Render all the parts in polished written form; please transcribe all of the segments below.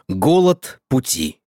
Голод пути.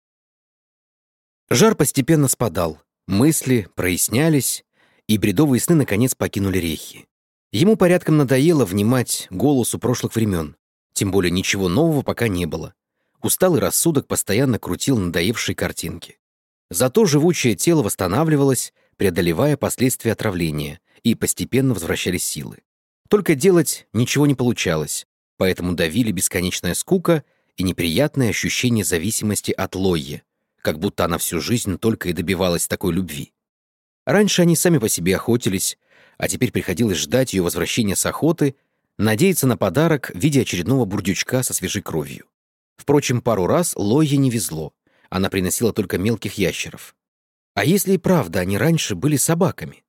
Жар постепенно спадал, мысли прояснялись, и бредовые сны наконец покинули Рехи. Ему порядком надоело внимать голосу прошлых времен, тем более ничего нового пока не было. Усталый рассудок постоянно крутил надоевшие картинки. Зато живучее тело восстанавливалось, преодолевая последствия отравления, и постепенно возвращались силы. Только делать ничего не получалось, поэтому давили бесконечная скука и неприятное ощущение зависимости от Лойи, как будто она всю жизнь только и добивалась такой любви. Раньше они сами по себе охотились, а теперь приходилось ждать ее возвращения с охоты, надеяться на подарок в виде очередного бурдючка со свежей кровью. Впрочем, пару раз Лойе не везло, она приносила только мелких ящеров. А если и правда они раньше были собаками?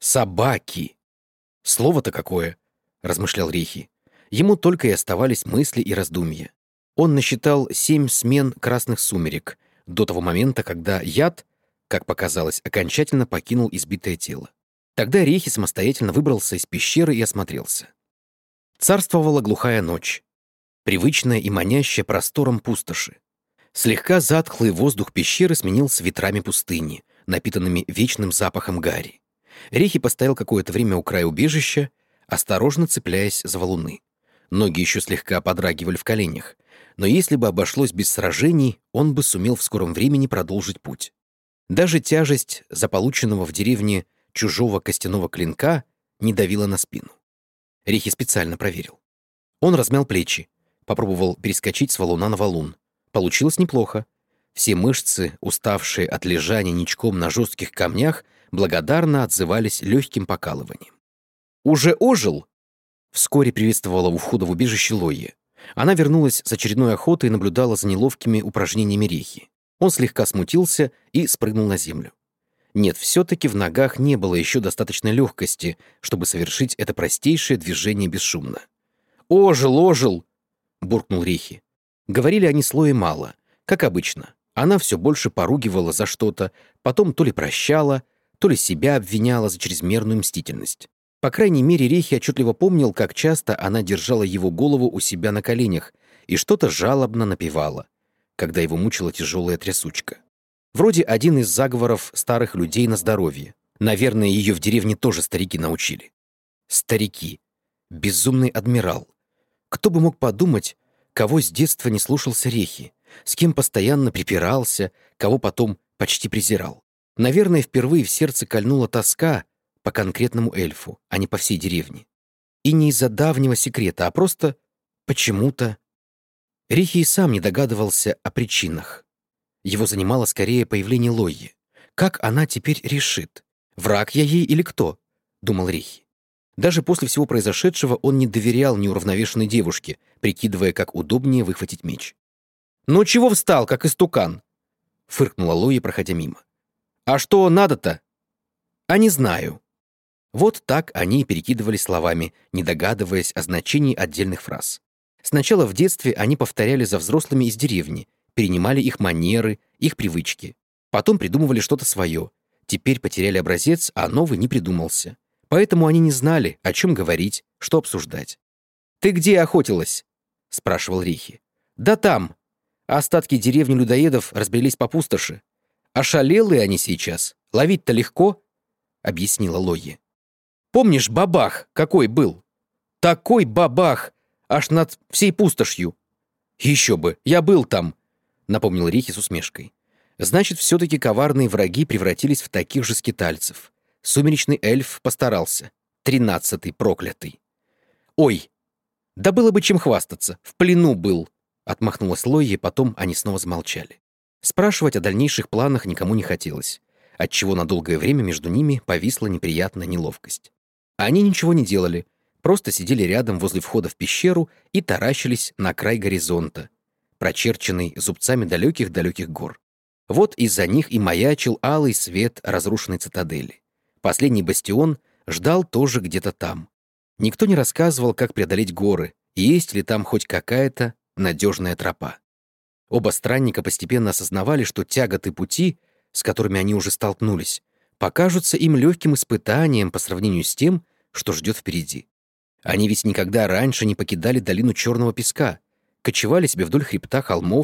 Собаки! Слово-то какое, размышлял Рихи. Ему только и оставались мысли и раздумья. Он насчитал 7 смен красных сумерек до того момента, когда яд, как показалось, окончательно покинул избитое тело. Тогда Рехи самостоятельно выбрался из пещеры и осмотрелся. Царствовала глухая ночь, привычная и манящая простором пустоши. Слегка затхлый воздух пещеры сменился ветрами пустыни, напитанными вечным запахом гари. Рехи постоял какое-то время у края убежища, осторожно цепляясь за валуны. Ноги еще слегка подрагивали в коленях, но если бы обошлось без сражений, он бы сумел в скором времени продолжить путь. Даже тяжесть заполученного в деревне чужого костяного клинка не давила на спину. Рехи специально проверил. Он размял плечи, попробовал перескочить с валуна на валун. Получилось неплохо. Все мышцы, уставшие от лежания ничком на жестких камнях, благодарно отзывались легким покалыванием. «Уже ожил?» Вскоре приветствовала у входа в убежище Лойи. Она вернулась с очередной охоты и наблюдала за неловкими упражнениями Рехи. Он слегка смутился и спрыгнул на землю. Нет, все-таки в ногах не было еще достаточной легкости, чтобы совершить это простейшее движение бесшумно. «Ожил, ожил!» — буркнул Рехи. Говорили они с Лойей мало, как обычно. Она все больше поругивала за что-то, потом то ли прощала, то ли себя обвиняла за чрезмерную мстительность. По крайней мере, Рехи отчетливо помнил, как часто она держала его голову у себя на коленях и что-то жалобно напевала, когда его мучила тяжелая трясучка. Вроде один из заговоров старых людей на здоровье. Наверное, ее в деревне тоже старики научили. Старики. Безумный адмирал. Кто бы мог подумать, кого с детства не слушался Рехи, с кем постоянно припирался, кого потом почти презирал. Наверное, впервые в сердце кольнула тоска по конкретному эльфу, а не по всей деревне. И не из-за давнего секрета, а просто почему-то. Рихи и сам не догадывался о причинах. Его занимало скорее появление Лойи. Как она теперь решит? Враг я ей или кто? Думал Рихи. Даже после всего произошедшего он не доверял неуравновешенной девушке, прикидывая, как удобнее выхватить меч. «Ну чего встал, как истукан?» — фыркнула Лойи, проходя мимо. «А что надо-то?» «А не знаю». Вот так они и перекидывались словами, не догадываясь о значении отдельных фраз. Сначала в детстве они повторяли за взрослыми из деревни, перенимали их манеры, их привычки. Потом придумывали что-то свое. Теперь потеряли образец, а новый не придумался. Поэтому они не знали, о чем говорить, что обсуждать. «Ты где охотилась?» — спрашивал Рихи. «Да там. Остатки деревни людоедов разбрелись по пустоши. Ошалелые они сейчас. Ловить-то легко», — объяснила Лойи. «Помнишь, бабах какой был? Такой бабах! Аж над всей пустошью!» «Еще бы, я был там», — напомнил Рихи с усмешкой. «Значит, все-таки коварные враги превратились в таких же скитальцев. Сумеречный эльф постарался. 13-й проклятый». «Ой, да было бы чем хвастаться, в плену был», — отмахнулась Лойя, потом они снова замолчали. Спрашивать о дальнейших планах никому не хотелось, отчего на долгое время между ними повисла неприятная неловкость. Они ничего не делали, просто сидели рядом возле входа в пещеру и таращились на край горизонта, прочерченный зубцами далеких-далеких гор. Вот из-за них и маячил алый свет разрушенной цитадели. Последний бастион ждал тоже где-то там. Никто не рассказывал, как преодолеть горы, и есть ли там хоть какая-то надежная тропа. Оба странника постепенно осознавали, что тяготы пути, с которыми они уже столкнулись, покажутся им легким испытанием по сравнению с тем, что ждет впереди. Они ведь никогда раньше не покидали долину черного песка, кочевали себе вдоль хребта холмов,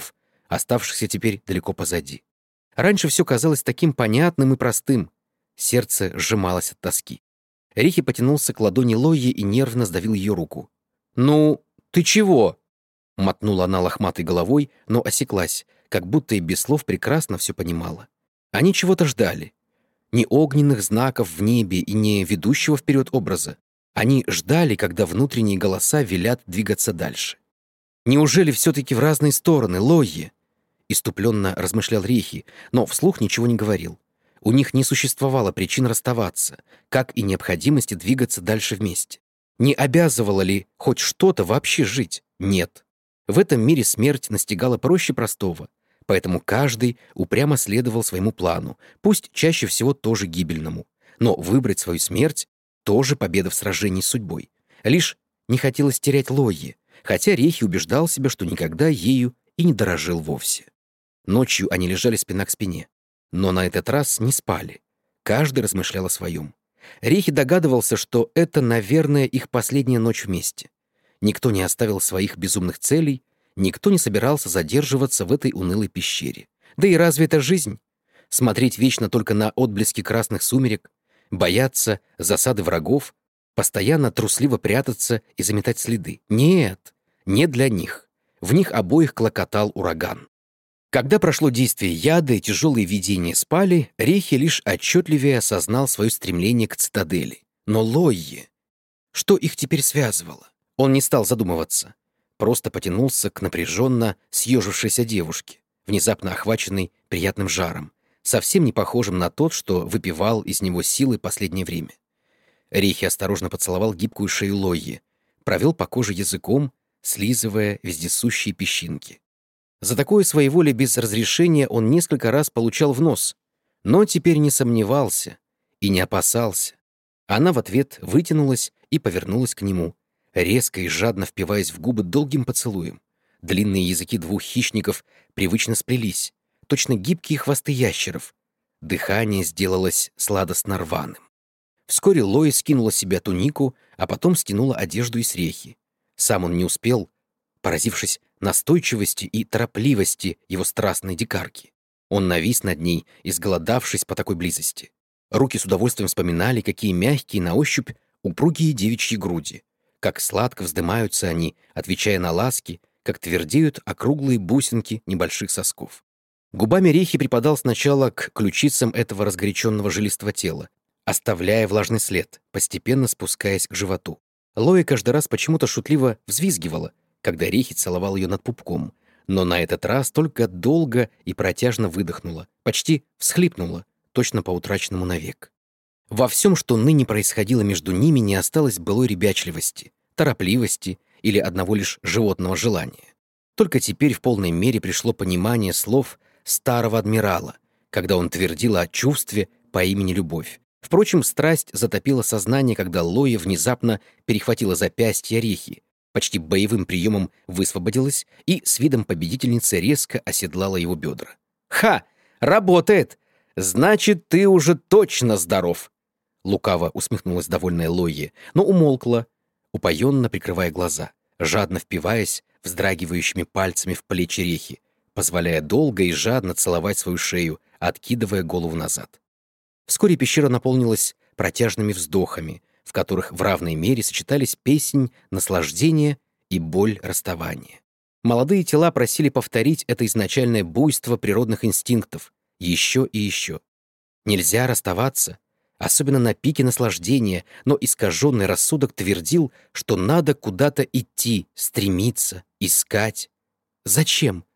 оставшихся теперь далеко позади. Раньше все казалось таким понятным и простым. Сердце сжималось от тоски. Рихи потянулся к ладони Лойи и нервно сдавил ее руку. «Ну, ты чего?» — мотнула она лохматой головой, но осеклась, как будто и без слов прекрасно все понимала. Они чего-то ждали. Не огненных знаков в небе и не ведущего вперед образа. Они ждали, когда внутренние голоса велят двигаться дальше. «Неужели все-таки в разные стороны, Лойи?» — иступленно размышлял Рихи, но вслух ничего не говорил. У них не существовало причин расставаться, как и необходимости двигаться дальше вместе. Не обязывало ли хоть что-то вообще жить? Нет. В этом мире смерть настигала проще простого, поэтому каждый упрямо следовал своему плану, пусть чаще всего тоже гибельному. Но выбрать свою смерть — тоже победа в сражении с судьбой. Лишь не хотелось терять Лойи, хотя Рехи убеждал себя, что никогда ею и не дорожил вовсе. Ночью они лежали спина к спине, но на этот раз не спали. Каждый размышлял о своем. Рехи догадывался, что это, наверное, их последняя ночь вместе. Никто не оставил своих безумных целей, никто не собирался задерживаться в этой унылой пещере. Да и разве это жизнь? Смотреть вечно только на отблески красных сумерек, бояться засады врагов, постоянно трусливо прятаться и заметать следы. Нет, не для них. В них обоих клокотал ураган. Когда прошло действие яда и тяжелые видения спали, Рехи лишь отчетливее осознал свое стремление к цитадели. Но Лойи... Что их теперь связывало? Он не стал задумываться. Просто потянулся к напряженно съежившейся девушке, внезапно охваченной приятным жаром, совсем не похожим на тот, что выпивал из него силы последнее время. Рехи осторожно поцеловал гибкую шею Лойи, провел по коже языком, слизывая вездесущие песчинки. За такое своеволие без разрешения он несколько раз получал в нос, но теперь не сомневался и не опасался. Она в ответ вытянулась и повернулась к нему, резко и жадно впиваясь в губы долгим поцелуем. Длинные языки двух хищников привычно сплелись, точно гибкие хвосты ящеров. Дыхание сделалось сладостно рваным. Вскоре Лои скинула с себя тунику, а потом стянула одежду из Рехи. Сам он не успел, поразившись настойчивости и торопливости его страстной дикарки. Он навис над ней, изголодавшись по такой близости. Руки с удовольствием вспоминали, какие мягкие на ощупь упругие девичьи груди, как сладко вздымаются они, отвечая на ласки, как твердеют округлые бусинки небольших сосков. Губами Рехи припадал сначала к ключицам этого разгоряченного жилистого тела, оставляя влажный след, постепенно спускаясь к животу. Лои каждый раз почему-то шутливо взвизгивала, когда Рехи целовал ее над пупком, но на этот раз только долго и протяжно выдохнула, почти всхлипнула, точно по утраченному навек. Во всем, что ныне происходило между ними, не осталось былой ребячливости, торопливости или одного лишь животного желания. Только теперь в полной мере пришло понимание слов старого адмирала, когда он твердил о чувстве по имени Любовь. Впрочем, страсть затопила сознание, когда Лоя внезапно перехватила запястье Рехи, почти боевым приемом высвободилась и с видом победительницы резко оседлала его бедра. «Ха! Работает! Значит, ты уже точно здоров!» Лукаво усмехнулась довольная Лойи, но умолкла, упоенно прикрывая глаза, жадно впиваясь вздрагивающими пальцами в плечи Рехи, позволяя долго и жадно целовать свою шею, откидывая голову назад. Вскоре пещера наполнилась протяжными вздохами, в которых в равной мере сочетались песнь наслаждения и боль расставания. Молодые тела просили повторить это изначальное буйство природных инстинктов еще и еще. Нельзя расставаться, особенно на пике наслаждения, но искаженный рассудок твердил, что надо куда-то идти, стремиться, искать. Зачем?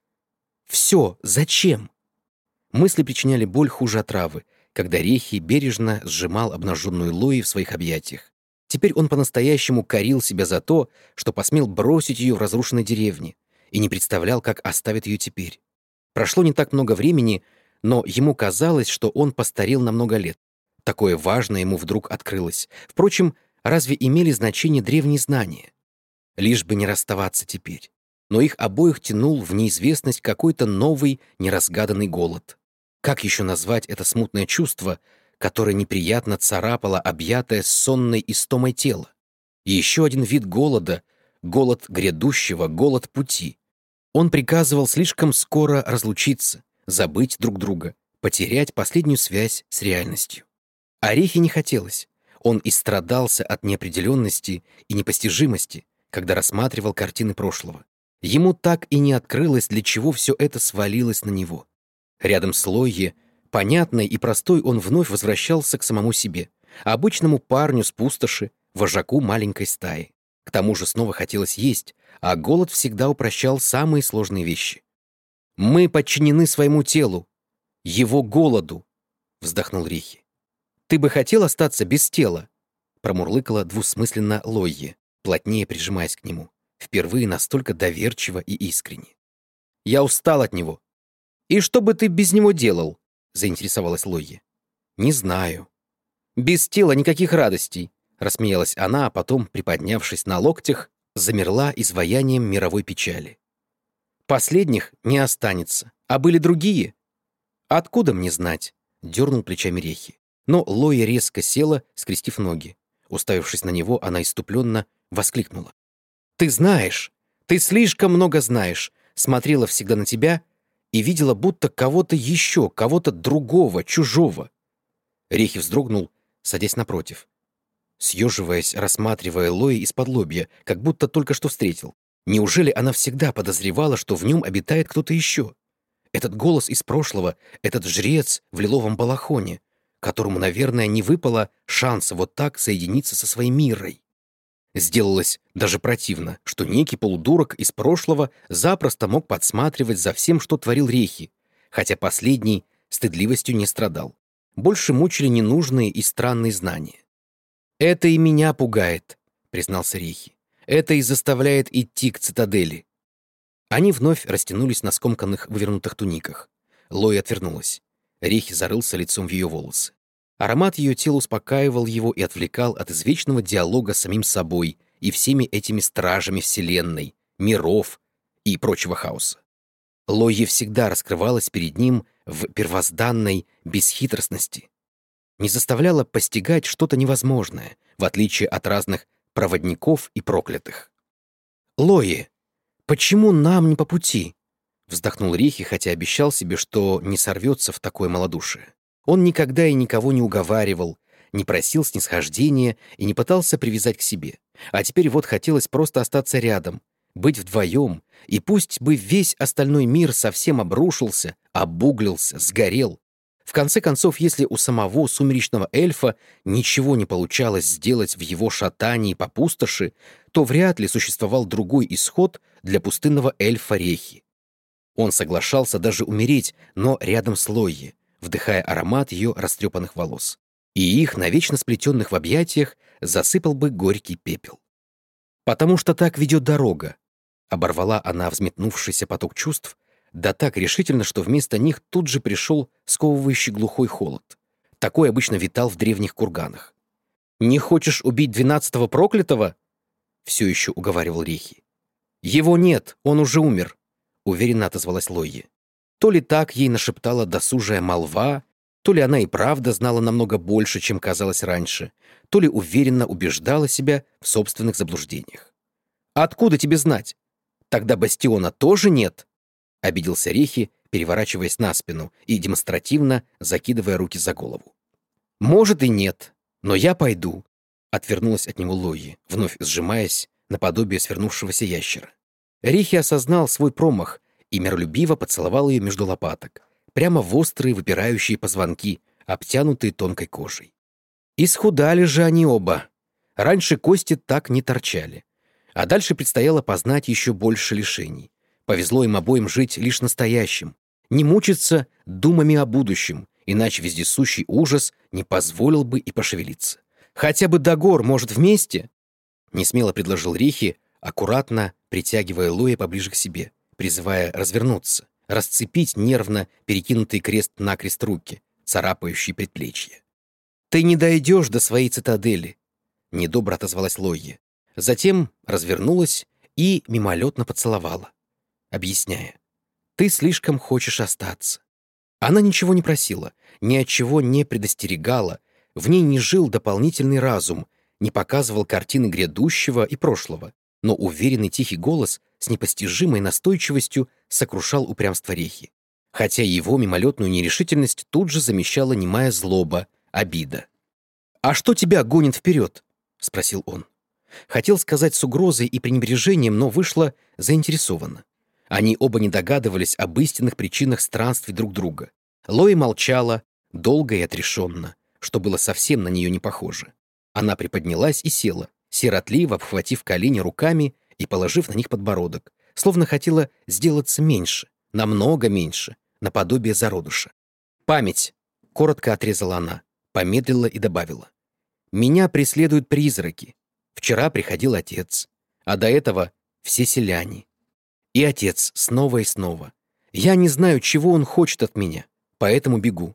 Все зачем? Мысли причиняли боль хуже отравы, когда Рехи бережно сжимал обнаженную Лои в своих объятиях. Теперь он по-настоящему корил себя за то, что посмел бросить ее в разрушенной деревне, и не представлял, как оставит ее теперь. Прошло не так много времени, но ему казалось, что он постарел на много лет. Такое важное ему вдруг открылось. Впрочем, разве имели значение древние знания? Лишь бы не расставаться теперь. Но их обоих тянул в неизвестность какой-то новый, неразгаданный голод. Как еще назвать это смутное чувство, которое неприятно царапало объятое сонной истомой тело? И еще один вид голода — голод грядущего, голод пути. Он приказывал слишком скоро разлучиться, забыть друг друга, потерять последнюю связь с реальностью. А Рехе не хотелось. Он истрадался от неопределенности и непостижимости, когда рассматривал картины прошлого. Ему так и не открылось, для чего все это свалилось на него. Рядом с Лойе, понятной и простой, он вновь возвращался к самому себе, обычному парню с пустоши, вожаку маленькой стаи. К тому же снова хотелось есть, а голод всегда упрощал самые сложные вещи. «Мы подчинены своему телу, его голоду», — вздохнул Рихи. «Ты бы хотел остаться без тела?» — промурлыкала двусмысленно Лойе, плотнее прижимаясь к нему, впервые настолько доверчиво и искренне. «Я устал от него». «И что бы ты без него делал?» — заинтересовалась Лойе. «Не знаю». «Без тела никаких радостей», — рассмеялась она, а потом, приподнявшись на локтях, замерла изваянием мировой печали. «Последних не останется. А были другие?» «Откуда мне знать?» — дернул плечами Рехи. Но Лоя резко села, скрестив ноги. Уставившись на него, она иступленно воскликнула. «Ты знаешь! Ты слишком много знаешь! Смотрела всегда на тебя и видела будто кого-то еще, кого-то другого, чужого!» Рехи вздрогнул, садясь напротив, съеживаясь, рассматривая Лои из-под лобья, как будто только что встретил. Неужели она всегда подозревала, что в нем обитает кто-то еще? Этот голос из прошлого, этот жрец в лиловом балахоне, которому, наверное, не выпало шанса вот так соединиться со своей Миррой. Сделалось даже противно, что некий полудурок из прошлого запросто мог подсматривать за всем, что творил Рехи, хотя последний стыдливостью не страдал. Больше мучили ненужные и странные знания. «Это и меня пугает», — признался Рехи. «Это и заставляет идти к цитадели». Они вновь растянулись на скомканных вывернутых туниках. Лоя отвернулась. Рехи зарылся лицом в ее волосы. Аромат ее тела успокаивал его и отвлекал от извечного диалога с самим собой и всеми этими стражами вселенной, миров и прочего хаоса. Лойе всегда раскрывалась перед ним в первозданной бесхитростности, не заставляла постигать что-то невозможное, в отличие от разных проводников и проклятых. «Лойе, почему нам не по пути?» — вздохнул Рихи, хотя обещал себе, что не сорвется в такое малодушие. Он никогда и никого не уговаривал, не просил снисхождения и не пытался привязать к себе. А теперь вот хотелось просто остаться рядом, быть вдвоем, и пусть бы весь остальной мир совсем обрушился, обуглился, сгорел. В конце концов, если у самого сумеречного эльфа ничего не получалось сделать в его шатании по пустоши, то вряд ли существовал другой исход для пустынного эльфа Рехи. Он соглашался даже умереть, но рядом с Лойе, вдыхая аромат ее растрепанных волос. И их, навечно сплетенных в объятиях, засыпал бы горький пепел. «Потому что так ведет дорога», — оборвала она взметнувшийся поток чувств, да так решительно, что вместо них тут же пришел сковывающий глухой холод. Такой обычно витал в древних курганах. «Не хочешь убить 12-го проклятого?» — все еще уговаривал Рехи. «Его нет, он уже умер», — уверенно отозвалась Лойе. То ли так ей нашептала досужая молва, то ли она и правда знала намного больше, чем казалось раньше, то ли уверенно убеждала себя в собственных заблуждениях. «Откуда тебе знать? Тогда бастиона тоже нет?» — обиделся Рехи, переворачиваясь на спину и демонстративно закидывая руки за голову. «Может и нет, но я пойду», — отвернулась от него Лойе, вновь сжимаясь наподобие свернувшегося ящера. Рехи осознал свой промах и миролюбиво поцеловал ее между лопаток, прямо в острые выпирающие позвонки, обтянутые тонкой кожей. Исхудали же они оба. Раньше кости так не торчали. А дальше предстояло познать еще больше лишений. Повезло им обоим жить лишь настоящим, не мучиться думами о будущем, иначе вездесущий ужас не позволил бы и пошевелиться. «Хотя бы до гор, может, вместе?» — несмело предложил Рихи, аккуратно притягивая Лоя поближе к себе, призывая развернуться, расцепить нервно перекинутый крест-накрест руки, царапающие предплечья. «Ты не дойдешь до своей цитадели», — недобро отозвалась Лойе. Затем развернулась и мимолетно поцеловала, объясняя: «Ты слишком хочешь остаться». Она ничего не просила, ни от чего не предостерегала, в ней не жил дополнительный разум, не показывал картины грядущего и прошлого, но уверенный тихий голос с непостижимой настойчивостью сокрушал упрямство Рехи. Хотя его мимолетную нерешительность тут же замещала немая злоба, обида. «А что тебя гонит вперед?» — спросил он. Хотел сказать с угрозой и пренебрежением, но вышло заинтересованно. Они оба не догадывались об истинных причинах странствий друг друга. Лои молчала, долго и отрешенно, что было совсем на нее не похоже. Она приподнялась и села, сиротливо обхватив колени руками и положив на них подбородок, словно хотела сделаться меньше, намного меньше, наподобие зародыша. «Память!» — коротко отрезала она, помедлила и добавила. «Меня преследуют призраки. Вчера приходил отец, а до этого все селяне. И отец снова и снова. Я не знаю, чего он хочет от меня, поэтому бегу».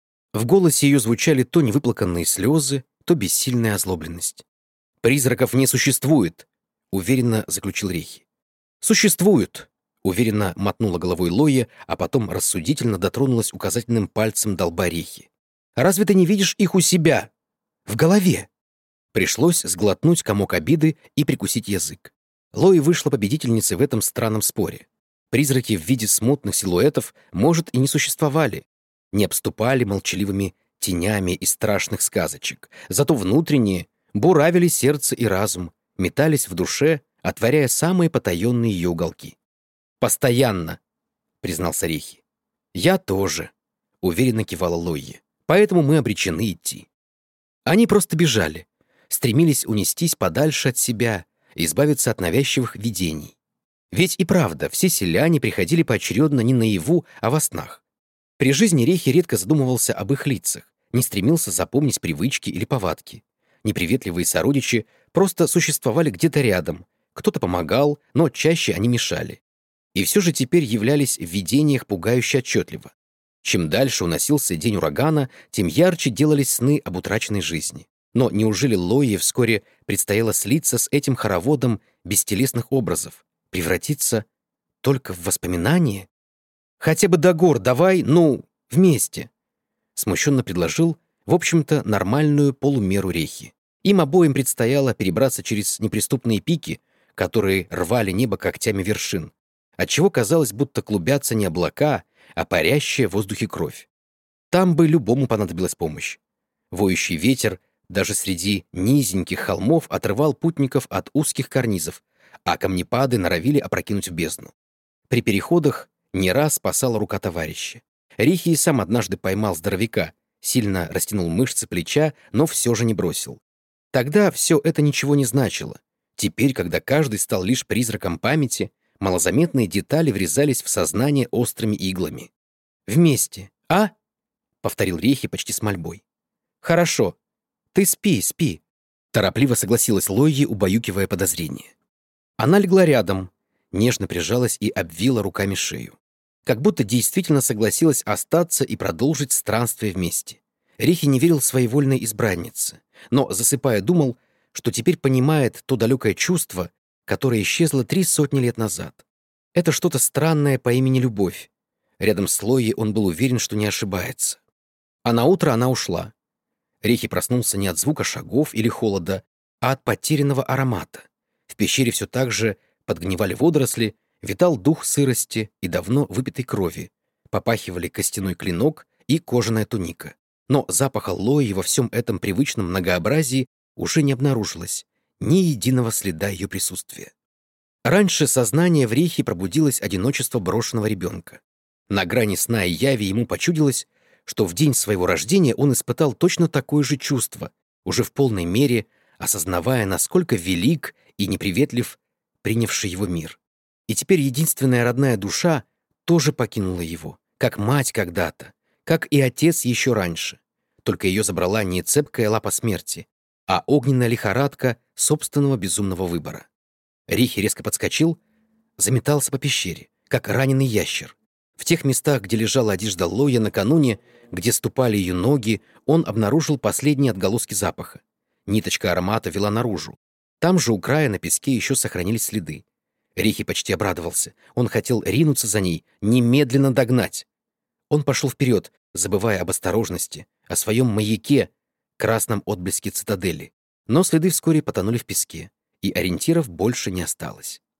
В голосе ее звучали то невыплаканные слезы, то бессильная озлобленность. «Призраков не существует», — уверенно заключил Рехи. «Существуют», — уверенно мотнула головой Лоя, а потом рассудительно дотронулась указательным пальцем до лба Рехи. «Разве ты не видишь их у себя? В голове?» Пришлось сглотнуть комок обиды и прикусить язык. Лои вышла победительницей в этом странном споре. Призраки в виде смутных силуэтов, может, и не существовали, не обступали молчаливыми тенями из страшных сказочек, зато внутренние буравили сердце и разум, метались в душе, отворяя самые потаенные ее уголки. «Постоянно», — признался Рехи. «Я тоже», — уверенно кивала Лойе. «Поэтому мы обречены идти». Они просто бежали, стремились унестись подальше от себя, избавиться от навязчивых видений. Ведь и правда, все селяне приходили поочередно не наяву, а во снах. При жизни Рехи редко задумывался об их лицах, не стремился запомнить привычки или повадки. Неприветливые сородичи просто существовали где-то рядом, кто-то помогал, но чаще они мешали. И все же теперь являлись в видениях пугающе отчетливо. Чем дальше уносился день урагана, тем ярче делались сны об утраченной жизни. Но неужели Лойе вскоре предстояло слиться с этим хороводом бестелесных образов, превратиться только в воспоминание? «Хотя бы до гор давай, ну, вместе», — смущенно предложил, в общем-то, нормальную полумеру Рехи. Им обоим предстояло перебраться через неприступные пики, которые рвали небо когтями вершин, отчего казалось, будто клубятся не облака, а парящая в воздухе кровь. Там бы любому понадобилась помощь. Воющий ветер даже среди низеньких холмов отрывал путников от узких карнизов, а камнепады норовили опрокинуть в бездну. При переходах не раз спасала рука товарища. Рихи и сам однажды поймал здоровяка, сильно растянул мышцы плеча, но все же не бросил. Тогда все это ничего не значило. Теперь, когда каждый стал лишь призраком памяти, малозаметные детали врезались в сознание острыми иглами. «Вместе, а?» — повторил Рехи почти с мольбой. «Хорошо. Ты спи, спи», — торопливо согласилась Лойи, убаюкивая подозрение. Она легла рядом, нежно прижалась и обвила руками шею. Как будто действительно согласилась остаться и продолжить странствие вместе. Рехи не верил своей вольной избраннице, но, засыпая, думал, что теперь понимает то далекое чувство, которое исчезло 300 лет назад. Это что-то странное по имени Любовь. Рядом с Лойей он был уверен, что не ошибается. А наутро она ушла. Рехи проснулся не от звука шагов или холода, а от потерянного аромата. В пещере все так же подгнивали водоросли, витал дух сырости и давно выпитой крови, попахивали костяной клинок и кожаная туника. Но запаха Лои во всем этом привычном многообразии уже не обнаружилось, ни единого следа ее присутствия. Раньше сознание в Рехи пробудилось одиночество брошенного ребенка. На грани сна и яви ему почудилось, что в день своего рождения он испытал точно такое же чувство, уже в полной мере осознавая, насколько велик и неприветлив принявший его мир. И теперь единственная родная душа тоже покинула его, как мать когда-то, как и отец еще раньше. Только ее забрала не цепкая лапа смерти, а огненная лихорадка собственного безумного выбора. Рихи резко подскочил, заметался по пещере, как раненый ящер. В тех местах, где лежала одежда Лоя накануне, где ступали ее ноги, он обнаружил последние отголоски запаха. Ниточка аромата вела наружу. Там же у края на песке еще сохранились следы. Рихи почти обрадовался. Он хотел ринуться за ней, немедленно догнать. Он пошел вперед, забывая об осторожности, о своем маяке, красном отблеске цитадели. Но следы вскоре потонули в песке, и ориентиров больше не осталось.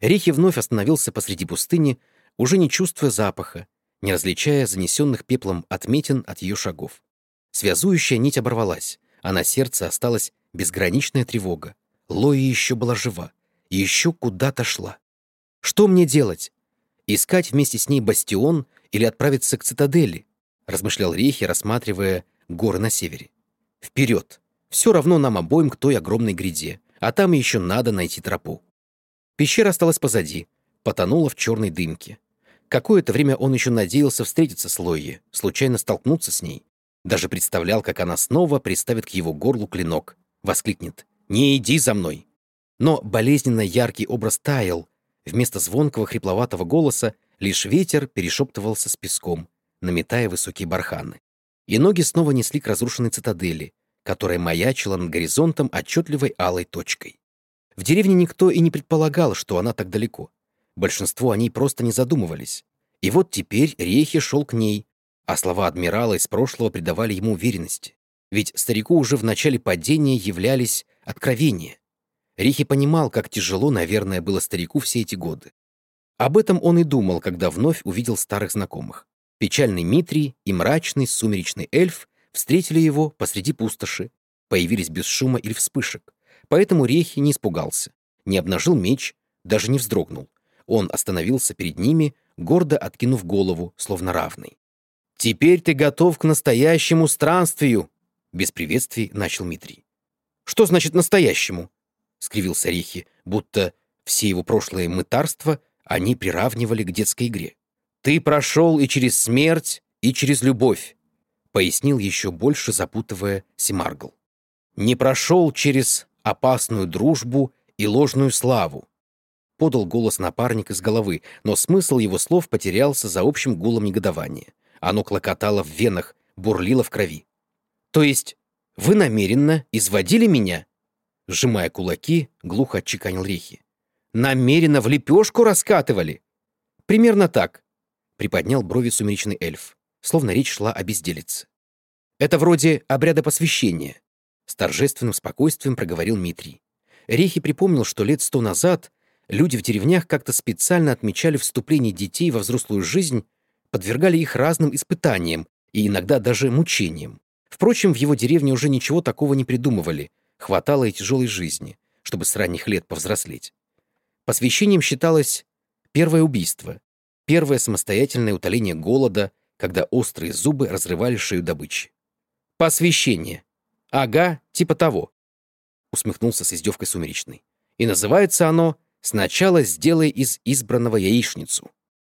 Рехи вновь остановился посреди пустыни, уже не чувствуя запаха, не различая занесенных пеплом отметин от ее шагов. Связующая нить оборвалась, а на сердце осталась безграничная тревога. Лоя еще была жива, и еще куда-то шла. Что мне делать? Искать вместе с ней бастион или отправиться к цитадели? Размышлял Рехи, рассматривая горы на севере. Вперед! Все равно нам обоим к той огромной гряде, а там еще надо найти тропу. Пещера осталась позади, потонула в черной дымке. Какое-то время он еще надеялся встретиться с Лойей, случайно столкнуться с ней. Даже представлял, как она снова приставит к его горлу клинок, воскликнет: «Не иди за мной!» Но болезненно яркий образ таял. Вместо звонкого хрипловатого голоса лишь ветер перешептывался с песком, наметая высокие барханы. И ноги снова несли к разрушенной цитадели, которая маячила над горизонтом отчетливой алой точкой. В деревне никто и не предполагал, что она так далеко. Большинство о ней просто не задумывались. И вот теперь Рехи шел к ней, а слова адмирала из прошлого придавали ему уверенности. Ведь старику уже в начале падения являлись откровения. Рехи понимал, как тяжело, наверное, было старику все эти годы. Об этом он и думал, когда вновь увидел старых знакомых. Печальный Митрий и мрачный сумеречный эльф встретили его посреди пустоши, появились без шума или вспышек. Поэтому Рехи не испугался, не обнажил меч, даже не вздрогнул. Он остановился перед ними, гордо откинув голову, словно равный. «Теперь ты готов к настоящему странствию!» Без приветствий начал Митрий. «Что значит настоящему?» — скривился Рехи, будто все его прошлые мытарства они приравнивали к детской игре. «Ты прошел и через смерть, и через любовь», — пояснил еще больше, запутывая Семаргл. «Не прошел через опасную дружбу и ложную славу», — подал голос напарник из головы, но смысл его слов потерялся за общим гулом негодования. Оно клокотало в венах, бурлило в крови. «То есть вы намеренно изводили меня?» Сжимая кулаки, глухо отчеканил Рехи. «Намеренно в лепешку раскатывали?» «Примерно так», — приподнял брови сумеречный эльф, словно речь шла о безделице. «Это вроде обряда посвящения», — с торжественным спокойствием проговорил Митрий. Рехи припомнил, что лет 100 назад люди в деревнях как-то специально отмечали вступление детей во взрослую жизнь, подвергали их разным испытаниям и иногда даже мучениям. Впрочем, в его деревне уже ничего такого не придумывали, хватало и тяжелой жизни, чтобы с ранних лет повзрослеть. Посвящением считалось первое убийство, первое самостоятельное утоление голода, когда острые зубы разрывали шею добычи. «Посвящение. Ага, типа того», — усмехнулся с издевкой сумеречный. «И называется оно «Сначала сделай из избранного яичницу».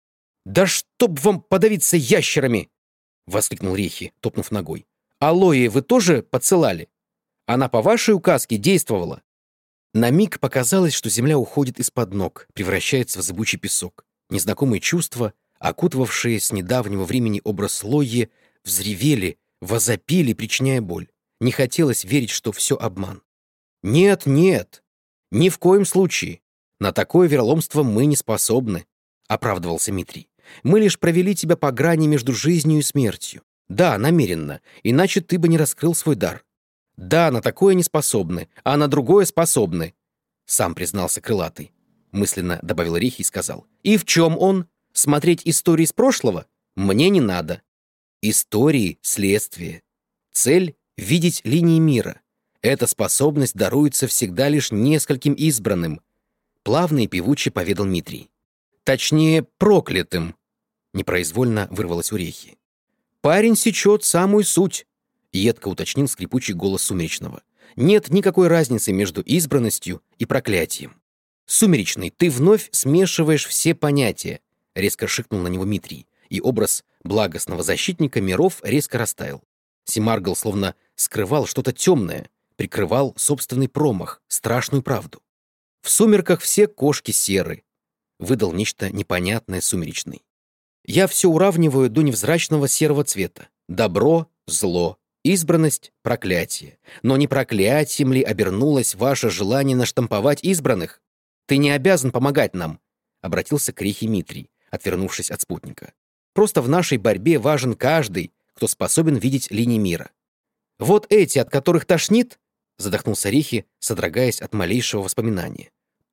«Да чтоб вам подавиться ящерами!» — воскликнул Рехи, топнув ногой. «Алоэ вы тоже подсылали? Она по вашей указке действовала?» На миг показалось, что земля уходит из-под ног, превращается в зыбучий песок. Незнакомые чувства, окутывавшие с недавнего времени образ Лойи, взревели, возопили, причиняя боль. Не хотелось верить, что все обман. «Нет, нет, ни в коем случае. На такое вероломство мы не способны», — оправдывался Митрий. «Мы лишь провели тебя по грани между жизнью и смертью. Да, намеренно, иначе ты бы не раскрыл свой дар. Да, на такое не способны, а на другое способны», — сам признался крылатый. Мысленно добавил Рехи и сказал. «И в чем он? Смотреть истории из прошлого? Мне не надо. Истории — следствие. Цель — видеть линии мира. Эта способность даруется всегда лишь нескольким избранным», — плавно и певуче поведал Митрий. «Точнее, проклятым», — непроизвольно вырвалось у Рехи. «Парень сечет самую суть», — едко уточнил скрипучий голос Сумеречного. «Нет никакой разницы между избранностью и проклятием». «Сумеречный, ты вновь смешиваешь все понятия», — резко шикнул на него Митрий, и образ благостного защитника миров резко растаял. Семаргл словно скрывал что-то темное, прикрывал собственный промах, страшную правду. «В сумерках все кошки серы», — выдал нечто непонятное Сумеречный. «Я все уравниваю до невзрачного серого цвета. Добро, зло, избранность, проклятие. Но не проклятием ли обернулось ваше желание наштамповать избранных? Ты не обязан помогать нам», — обратился к Рехи Митрий, отвернувшись от спутника. «Просто в нашей борьбе важен каждый, кто способен видеть линии мира. Вот эти, от которых тошнит», — задохнулся Рехи, содрогаясь от малейшего воспоминания.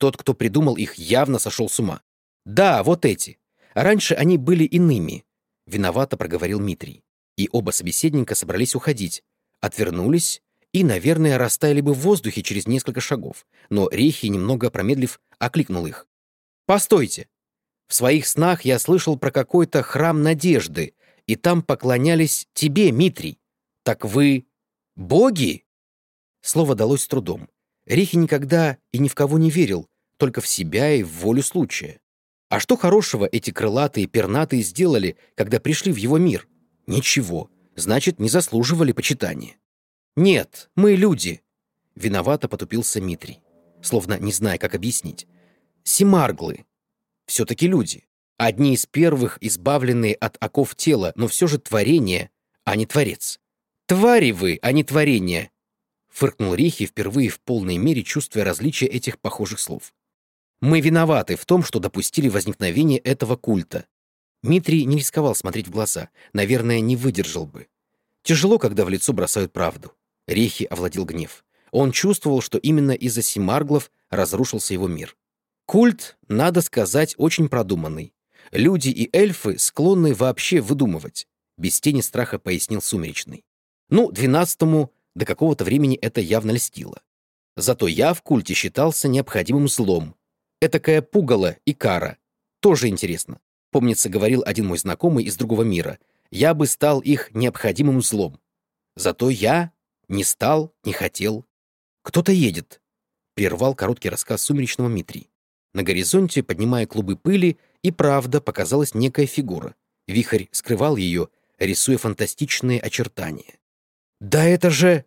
Тот, кто придумал их, явно сошел с ума. Да, вот эти. Раньше они были иными, виновато проговорил Митрий. И оба собеседника собрались уходить, отвернулись и, наверное, растаяли бы в воздухе через несколько шагов. Но Рехий, немного промедлив, окликнул их. «Постойте! В своих снах я слышал про какой-то храм надежды, и там поклонялись тебе, Митрий. Так вы боги?» Слово далось с трудом. Рехий никогда и ни в кого не верил, только в себя и в волю случая. А что хорошего эти крылатые пернатые сделали, когда пришли в его мир? Ничего. Значит, не заслуживали почитания. «Нет, мы люди», — виновато потупился Митрий, словно не зная, как объяснить. «Семарглы. Все-таки люди. Одни из первых, избавленные от оков тела, но все же творение, а не творец. Твари вы, а не творение», — фыркнул Рехий, впервые в полной мере чувствуя различие этих похожих слов. «Мы виноваты в том, что допустили возникновение этого культа». Митрий не рисковал смотреть в глаза, наверное, не выдержал бы. Тяжело, когда в лицо бросают правду. Рехий овладел гнев. Он чувствовал, что именно из-за семарглов разрушился его мир. Культ, надо сказать, очень продуманный. Люди и эльфы склонны вообще выдумывать, без тени страха пояснил Сумеречный. Ну, 12-му до какого-то времени это явно льстило. Зато я в культе считался необходимым злом. Этакая пугало и кара. Тоже интересно. Помнится, говорил один мой знакомый из другого мира. Я бы стал их необходимым злом. Зато я не стал, не хотел. «Кто-то едет», — прервал короткий рассказ Сумеречного Митрий. На горизонте, поднимая клубы пыли, и правда показалась некая фигура. Вихрь скрывал ее, рисуя фантастичные очертания. «Да это же...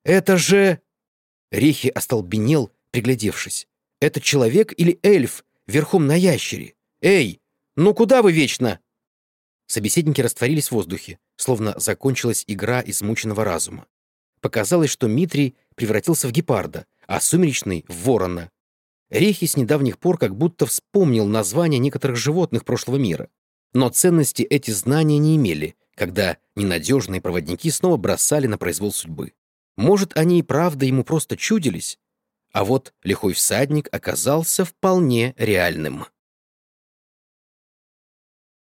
Рехий остолбенел, приглядевшись. «Это человек или эльф, верхом на ящере? Эй, ну куда вы вечно?» Собеседники растворились в воздухе, словно закончилась игра измученного разума. Показалось, что Митрий превратился в гепарда, а Сумеречный — в ворона. Рехий с недавних пор как будто вспомнил названия некоторых животных прошлого мира. Но ценности эти знания не имели, когда ненадежные проводники снова бросали на произвол судьбы. Может, они и правда ему просто чудились? А вот лихой всадник оказался вполне реальным.